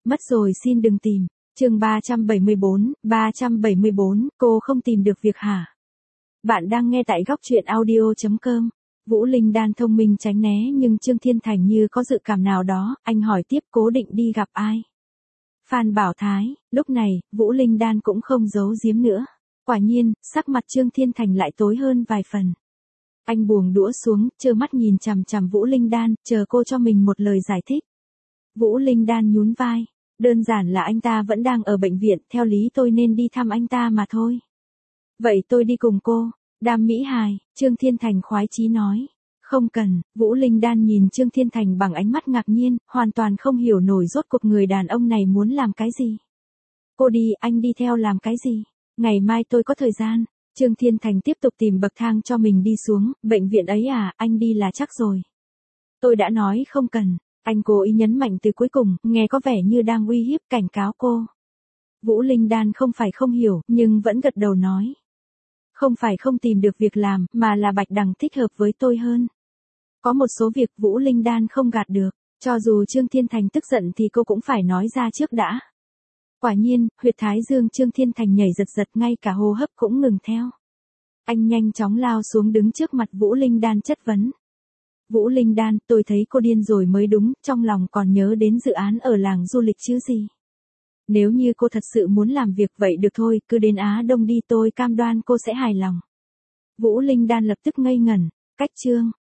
Mất rồi xin đừng tìm. Chương 374, cô không tìm được việc hả? Bạn đang nghe tại góc truyện audio.com. Vũ Linh Đan thông minh tránh né nhưng Trương Thiên Thành như có dự cảm nào đó, anh hỏi tiếp cố định đi gặp ai? Phan Bảo Thái, lúc này, Vũ Linh Đan cũng không giấu giếm nữa. Quả nhiên, sắc mặt Trương Thiên Thành lại tối hơn vài phần. Anh buông đũa xuống, trơ mắt nhìn chằm chằm Vũ Linh Đan, chờ cô cho mình một lời giải thích. Vũ Linh Đan nhún vai. Đơn giản là anh ta vẫn đang ở bệnh viện, theo lý tôi nên đi thăm anh ta mà thôi. Vậy tôi đi cùng cô. Đam Mỹ Hài, Trương Thiên Thành khoái chí nói. Không cần, Vũ Linh Đan nhìn Trương Thiên Thành bằng ánh mắt ngạc nhiên, hoàn toàn không hiểu nổi rốt cuộc người đàn ông này muốn làm cái gì. Cô đi, anh đi theo làm cái gì? Ngày mai tôi có thời gian. Trương Thiên Thành tiếp tục tìm bậc thang cho mình đi xuống, bệnh viện ấy à, anh đi là chắc rồi. Tôi đã nói không cần. Anh cố ý nhấn mạnh từ cuối cùng, nghe có vẻ như đang uy hiếp cảnh cáo cô. Vũ Linh Đan không phải không hiểu, nhưng vẫn gật đầu nói. Không phải không tìm được việc làm, mà là Bạch Đằng thích hợp với tôi hơn. Có một số việc Vũ Linh Đan không gạt được, cho dù Trương Thiên Thành tức giận thì cô cũng phải nói ra trước đã. Quả nhiên, huyệt thái dương Trương Thiên Thành nhảy giật giật, ngay cả hô hấp cũng ngừng theo. Anh nhanh chóng lao xuống đứng trước mặt Vũ Linh Đan chất vấn. Vũ Linh Đan, tôi thấy cô điên rồi mới đúng, trong lòng còn nhớ đến dự án ở làng du lịch chứ gì. Nếu như cô thật sự muốn làm việc vậy được thôi, cứ đến Á Đông đi, tôi cam đoan cô sẽ hài lòng. Vũ Linh Đan lập tức ngây ngẩn, cách Trương